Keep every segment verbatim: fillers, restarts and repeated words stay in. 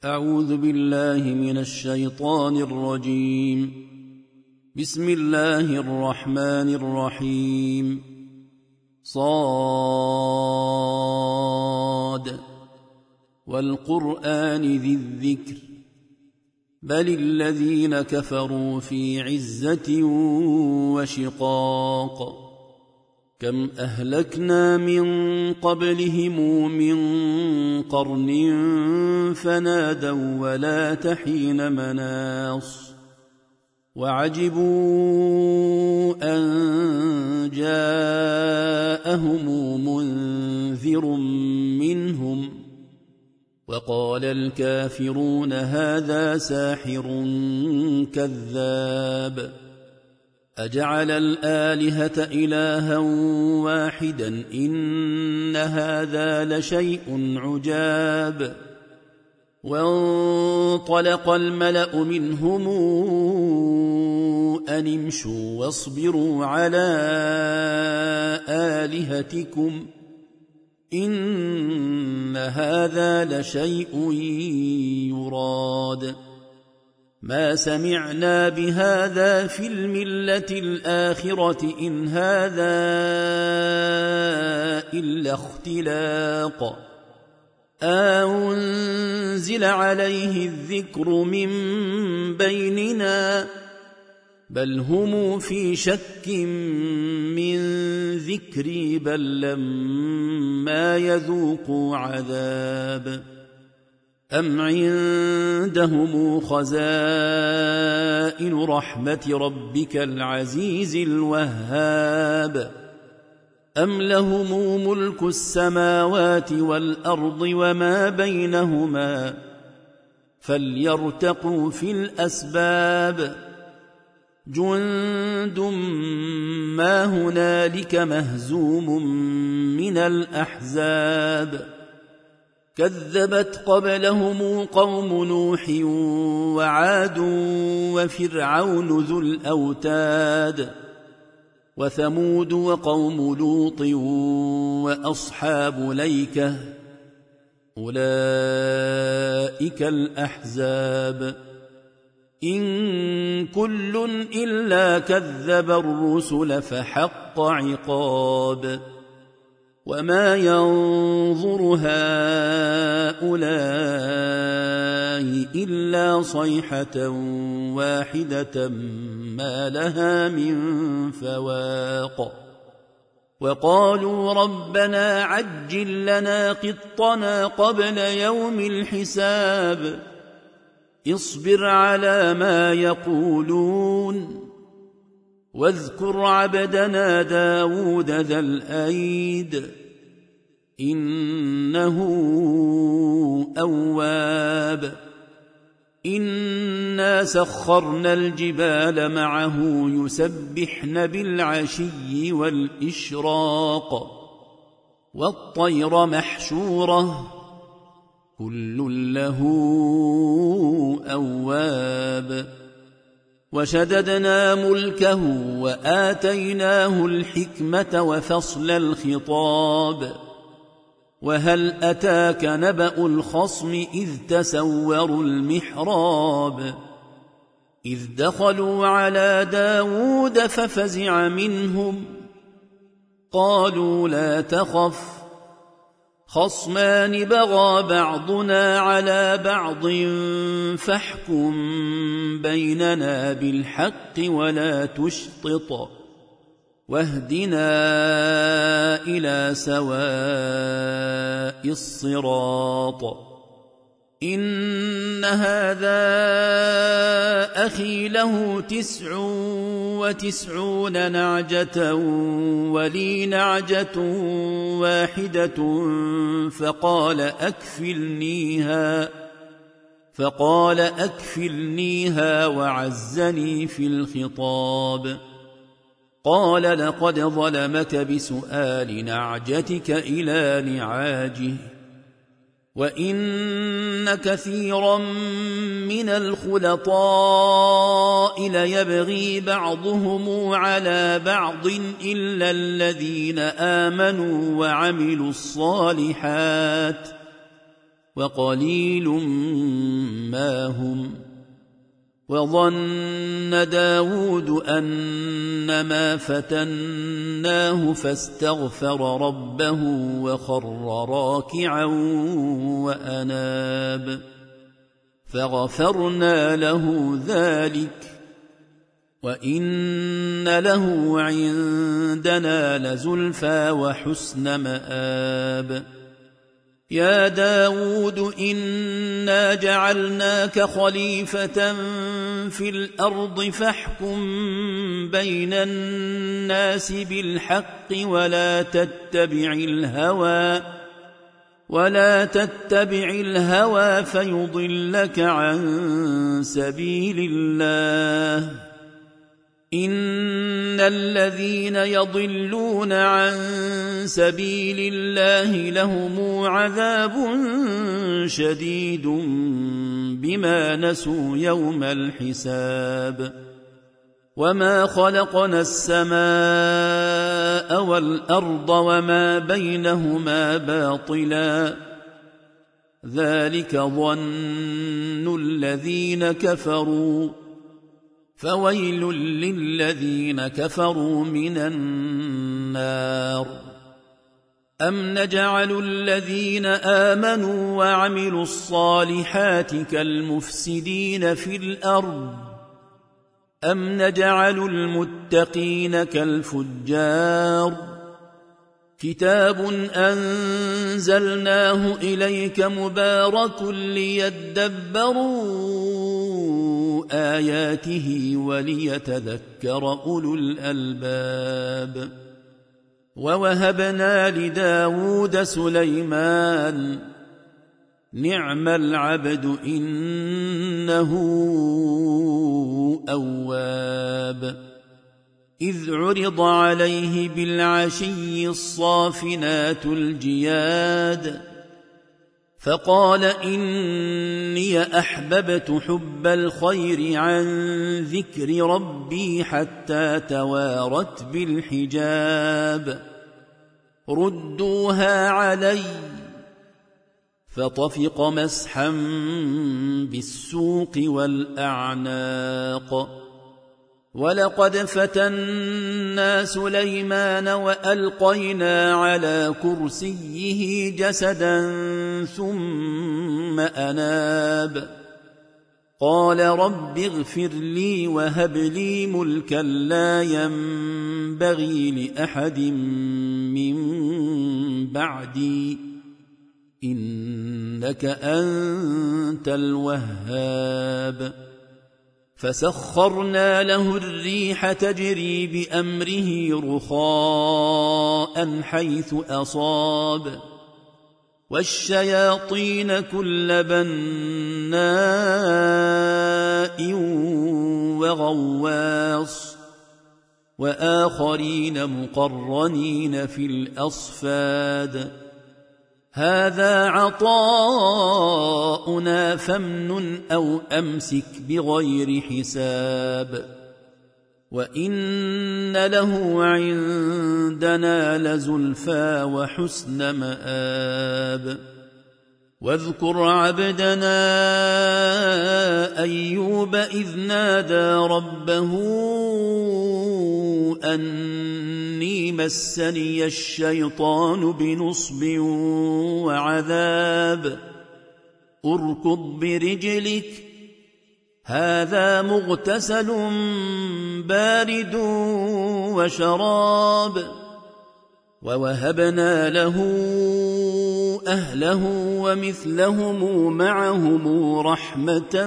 أعوذ بالله من الشيطان الرجيم. بسم الله الرحمن الرحيم. صاد والقرآن ذي الذكر بل الذين كفروا في عزة وشقاق كم أهلكنا من قبلهم من قرن فنادوا ولا تحين مناص وعجبوا أن جاءهم منذر منهم وقال الكافرون هذا ساحر كذاب أجعل الآلهة إلها واحدا إن هذا لشيء عجاب. وانطلق الملأ منهم أن امشوا واصبروا على آلهتكم إن هذا لشيء يراد ما سمعنا بهذا في الملة الآخرة إن هذا إلا اختلاق أنزل عليه الذكر من بيننا بل هم في شك من ذكري بل لما يذوقوا عذاب أم عندهم خزائن رحمة ربك العزيز الوهاب أم لهم ملك السماوات والأرض وما بينهما فليرتقوا في الأسباب جند ما هنالك مهزوم من الأحزاب كذبت قبلهم قوم نوح وعاد وفرعون ذو الأوتاد وثمود وقوم لوط وأصحاب ليكة أولئك الأحزاب إن كل إلا كذب الرسل فحق عقاب وما ينظر هؤلاء إلا صيحة واحدة ما لها من فواق وقالوا ربنا عجل لنا قطنا قبل يوم الحساب اصبر على ما يقولون واذكر عبدنا داود ذا الأيد إنه أواب إنا سخرنا الجبال معه يسبحن بالعشي والإشراق والطير محشورة كل له أواب وشددنا ملكه وآتيناه الحكمة وفصل الخطاب وهل أتاك نبأ الخصم إذ تسوروا المحراب إذ دخلوا على داود ففزع منهم قالوا لا تخف خصمان بغى بعضنا على بعض فاحكم بيننا بالحق ولا تشطط واهدنا إلى سواء الصراط إن هذا أخي له تسع وتسعون نعجة ولي نعجة واحدة فقال أكفلنيها فقال أكفلنيها وعزني في الخطاب قال لقد ظلمك بسؤال نعجتك إلى نعاجه وإن كثيرا من الخلطاء ليبغي بعضهم على بعض إلا الذين آمنوا وعملوا الصالحات وقليل ما هم. وظن داود أنما فتناه فاستغفر ربه وخر راكعا وأناب فغفرنا له ذلك وإن له عندنا لزلفى وحسن مآب. يا داود إنا جعلناك خليفة في الأرض فاحكم بين الناس بالحق ولا تتبع الهوى ولا تتبع الهوى فيضلك عن سبيل الله. إن الذين يضلون عن سبيل الله لهم عذاب شديد بما نسوا يوم الحساب. وما خلقنا السماء والأرض وما بينهما باطلا ذلك ظن الذين كفروا فويل للذين كفروا من النار. أم نجعل الذين آمنوا وعملوا الصالحات كالمفسدين في الأرض أم نجعل المتقين كالفجار. كتاب أنزلناه إليك مبارك ليدبروا آياته وليتذكر أولو الألباب. ووهبنا لداود سليمان نعم العبد إنه أواب. إذ عرض عليه بالعشي الصافنات الجياد فقال إني أحببت حب الخير عن ذكر ربي حتى توارت بالحجاب. ردوها علي فطفق مسحا بالسوق والأعناق. ولقد فتنا سليمان وألقينا على كرسيه جسدا ثم أناب قال رب اغفر لي وهب لي ملكا لا ينبغي لأحد من بعدي إنك أنت الوهاب. فسخرنا له الريح تجري بأمره رخاء حيث أصاب والشياطين كل بناء وغواص وآخرين مقرنين في الأصفاد. هذا عطاؤنا فامنن أو أمسك بغير حساب وإن له عندنا لزلفى وحسن مآب. واذكر عبدنا أيوب إذ نادى ربه أني مسني الشيطان بنصب وعذاب اركض برجلك هذا مغتسل بارد وشراب. ووهبنا له أهله ومثلهم معهم رحمة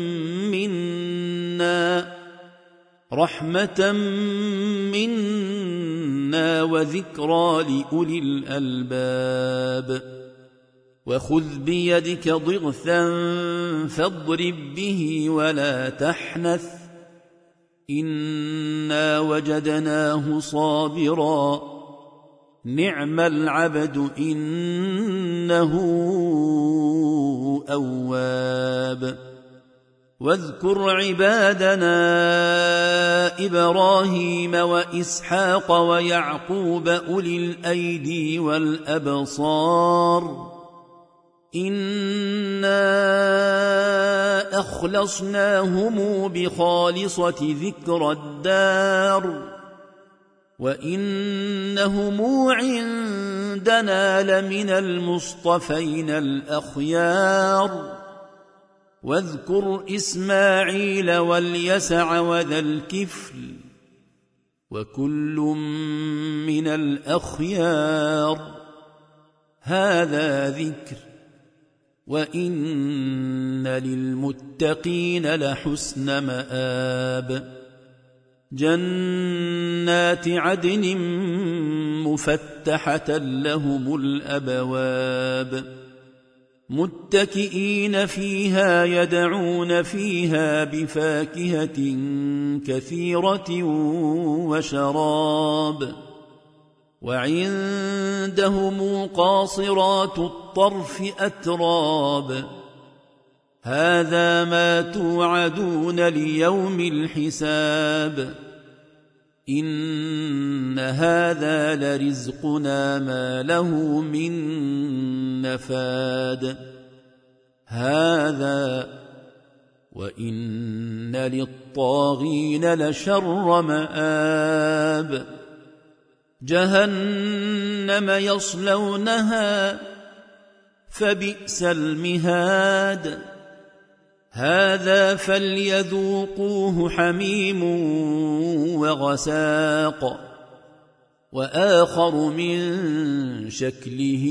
منا رحمة منا وذكرى لأولي الألباب. وخذ بيدك ضغثا فاضرب به ولا تحنث إنا وجدناه صابرا نعم العبد إنه أواب. واذكر عبادنا إبراهيم وإسحاق ويعقوب أولي الأيدي والأبصار إنا أخلصناهم بخالصة ذكر الدار وإنهم عندنا لمن المصطفين الأخيار واذكر إسماعيل واليسع وذا الكفل وكل من الأخيار هذا ذكر وإن للمتقين لحسن مآب جنات عدن مفتحة لهم الأبواب متكئين فيها يدعون فيها بفاكهة كثيرة وشراب وعندهم قاصرات الطرف أتراب هذا ما توعدون ليوم الحساب إن هذا لرزقنا ما له من نفاد هذا وإن للطاغين لشر مآب جهنم يصلونها فبئس المهاد هذا فليذوقوه حميم وغساق وآخر من شكله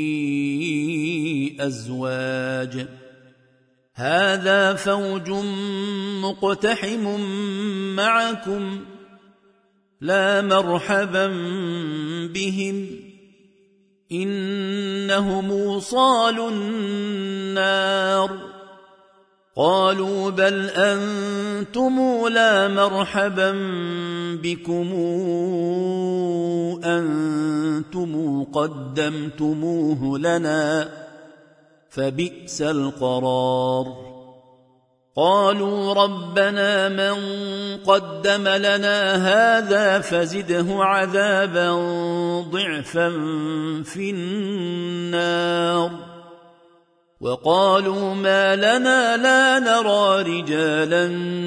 أزواج هذا فوج مقتحم معكم لا مرحبا بهم إنهم صالوا النار قالوا بل أنتم لا مرحبا بكم أنتم قدمتموه لنا فبئس القرار قالوا ربنا من قدم لنا هذا فزده عذابا ضعفا في النار وقالوا ما لنا لا نرى رجالا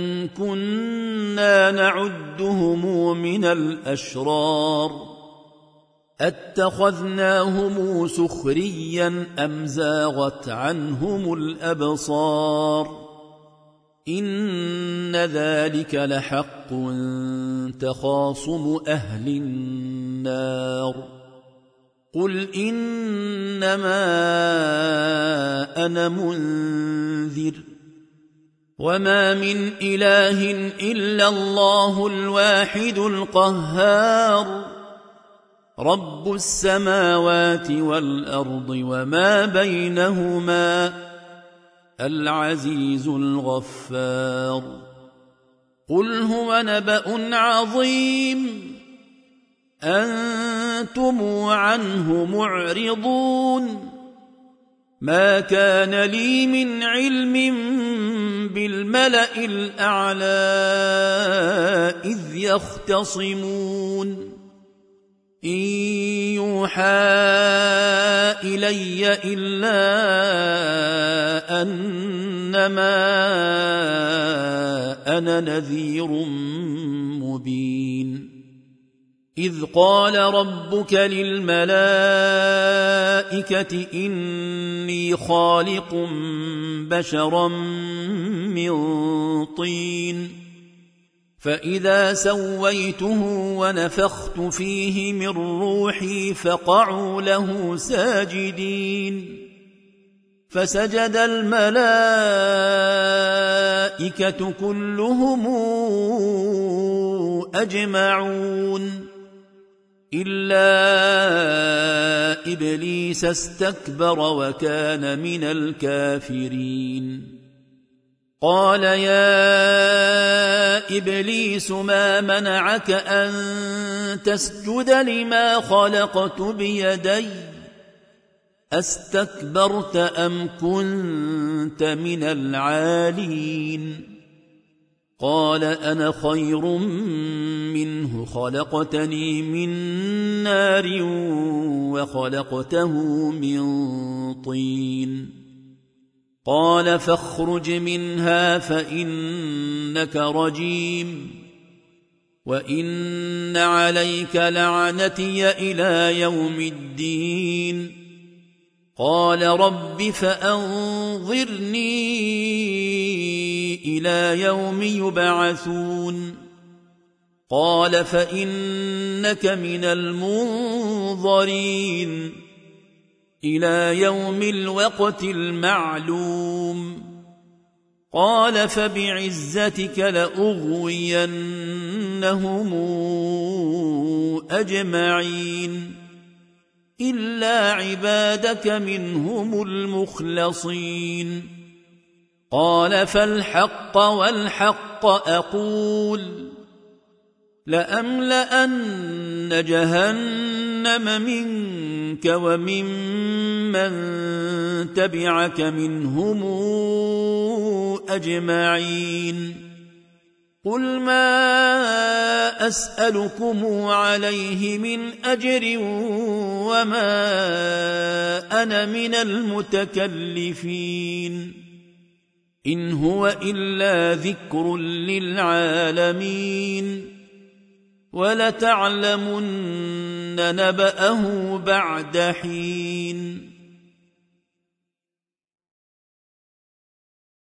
كنا نعدهم من الأشرار أتخذناهم سخريا أم زاغت عنهم الأبصار إن ذلك لحق تخاصم أهل النار قل إنما أنا منذر وما من إله إلا الله الواحد القهار رب السماوات والأرض وما بينهما العزيز الغفار قل هو نبأ عظيم أنتم عنه معرضون ما كان لي من علم بالملأ الأعلى إذ يختصمون إن يوحى إلي إلا أنما أنا نذير مبين إذ قال ربك للملائكة إني خالق بشرا من طين فإذا سويته ونفخت فيه من روحي فقعوا له ساجدين فسجد الملائكة كلهم أجمعون إلا إبليس استكبر وكان من الكافرين قال يا إبليس ما منعك أن تسجد لما خلقت بيدي أستكبرت أم كنت من العالين قال أنا خير منه خلقتني من نار وخلقته من طين قال فاخرج منها فإنك رجيم وإن عليك لعنتي إلى يوم الدين قال رب فأنظرني إلى يوم يبعثون قال فإنك من المنظرين إلى يوم الوقت المعلوم قال فبعزتك لأغوينهم أجمعين إلا عبادك منهم المخلصين قال فالحق والحق أقول لأملأن جهنم منك وممن تبعك منهم أجمعين قل ما أسألكم عليه من أجر وما أنا من المتكلفين إن هو إلا ذكر للعالمين ولتعلمن نبأه بعد حين